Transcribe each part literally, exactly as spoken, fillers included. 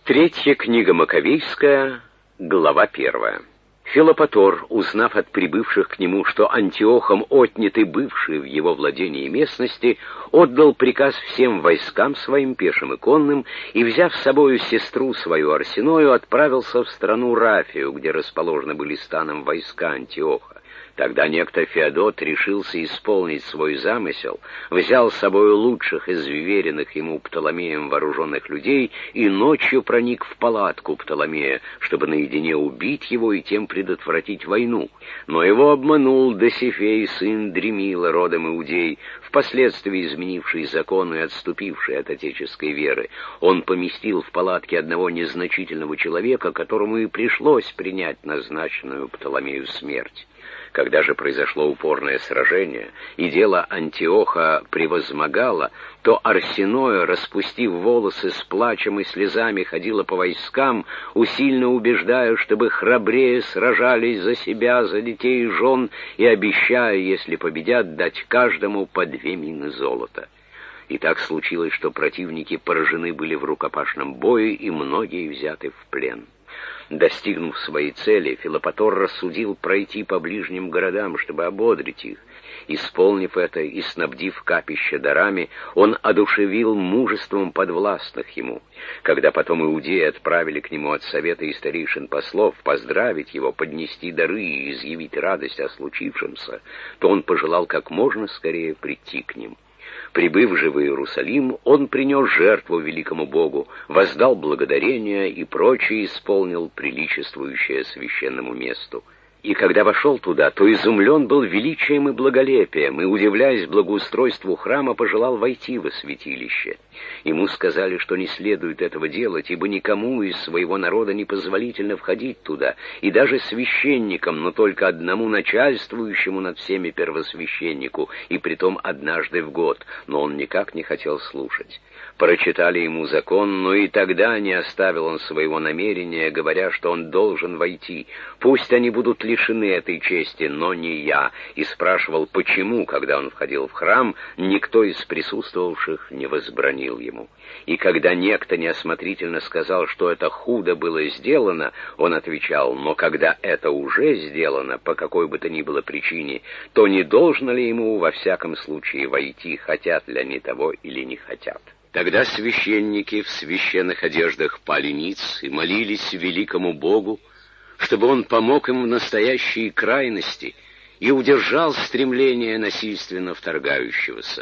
Третья книга Маковейская, глава первая. Филопатор, узнав от прибывших к нему, что Антиохом отняты бывшие в его владении местности, отдал приказ всем войскам своим, пешим и конным, и, взяв с собою сестру свою Арсеною, отправился в страну Рафию, где расположены были станом войска Антиоха. Тогда некто Феодот решился исполнить свой замысел, взял с собою лучших из вверенных ему Птоломеем вооруженных людей и ночью проник в палатку Птоломея, чтобы наедине убить его и тем предотвратить войну. Но его обманул Досифей, сын Дремила, родом Иудей, впоследствии изменивший закон и отступивший от отеческой веры. Он поместил в палатке одного незначительного человека, которому и пришлось принять назначенную Птоломею смерть. Когда же произошло упорное сражение, и дело Антиоха превозмогало, то Арсеноя, распустив волосы, с плачем и слезами ходила по войскам, усильно убеждая, чтобы храбрее сражались за себя, за детей и жен, и обещая, если победят, дать каждому по две мины золота. И так случилось, что противники поражены были в рукопашном бою, и многие взяты в плен. Достигнув своей цели, Филопатор рассудил пройти по ближним городам, чтобы ободрить их. Исполнив это и снабдив капища дарами, он одушевил мужеством подвластных ему. Когда потом иудеи отправили к нему от совета и старейшин послов поздравить его, поднести дары и изъявить радость о случившемся, то он пожелал как можно скорее прийти к ним. Прибыв же в Иерусалим, он принес жертву великому Богу, воздал благодарение и прочее исполнил приличествующее священному месту. И когда вошел туда, то изумлен был величием и благолепием, и, удивляясь благоустройству храма, пожелал войти во святилище. Ему сказали, что не следует этого делать, ибо никому из своего народа не позволительно входить туда, и даже священникам, но только одному начальствующему над всеми первосвященнику, и притом однажды в год, но он никак не хотел слушать. Прочитали ему закон, но и тогда не оставил он своего намерения, говоря, что он должен войти. Пусть они будут лишены этой чести, но не я. И спрашивал, почему, когда он входил в храм, никто из присутствовавших не возбранил ему. И когда некто неосмотрительно сказал, что это худо было сделано, он отвечал, но когда это уже сделано, по какой бы то ни было причине, то не должно ли ему во всяком случае войти, хотят ли они того или не хотят. Тогда священники в священных одеждах пали ниц и молились великому Богу, чтобы он помог им в настоящей крайности и удержал стремление насильственно вторгающегося.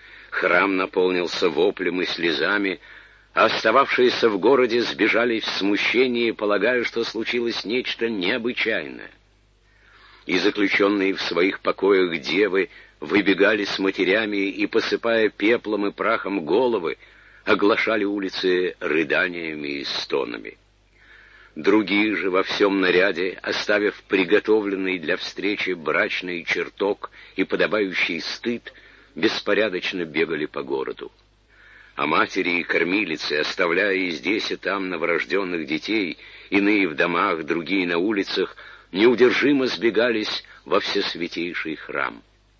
Храм наполнился воплем и слезами, а остававшиеся в городе сбежали в смущении, полагая, что случилось нечто необычайное. И заключенные в своих покоях девы выбегали с матерями и, посыпая пеплом и прахом головы, оглашали улицы рыданиями и стонами. Другие же во всем наряде, оставив приготовленный для встречи брачный чертог и подобающий стыд, беспорядочно бегали по городу. А матери и кормилицы, оставляя и здесь, и там новорожденных детей, иные в домах, другие на улицах, неудержимо сбегались во всесвятейший храм.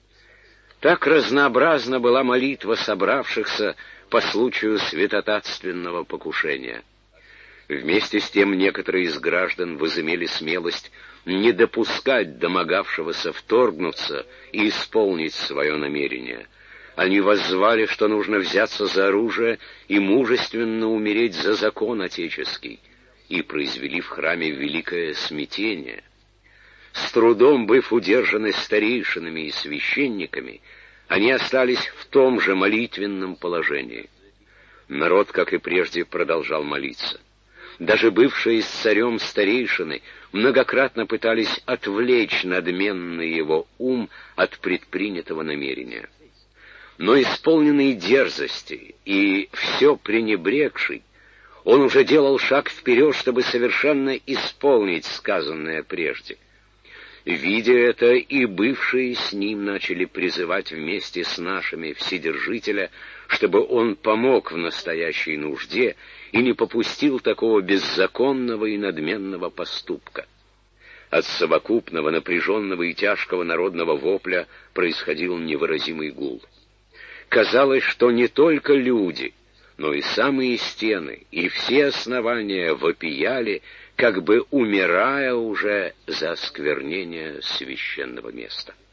Так разнообразна была молитва собравшихся по случаю святотатственного покушения. Вместе с тем некоторые из граждан возымели смелость не допускать домогавшегося вторгнуться и исполнить свое намерение. Они воззвали, что нужно взяться за оружие и мужественно умереть за закон отеческий, и произвели в храме великое смятение. С трудом быв удержаны старейшинами и священниками, они остались в том же молитвенном положении. Народ, как и прежде, продолжал молиться. Даже бывшие с царем старейшины многократно пытались отвлечь надменный его ум от предпринятого намерения. Но исполненный дерзости и все пренебрегший, он уже делал шаг вперед, чтобы совершенно исполнить сказанное прежде. Видя это, и бывшие с ним начали призывать вместе с нашими Вседержителя, чтобы он помог в настоящей нужде и не попустил такого беззаконного и надменного поступка. От совокупного, напряженного и тяжкого народного вопля происходил невыразимый гул. Казалось, что не только люди, но и самые стены, и все основания вопияли, как бы умирая уже за осквернение священного места.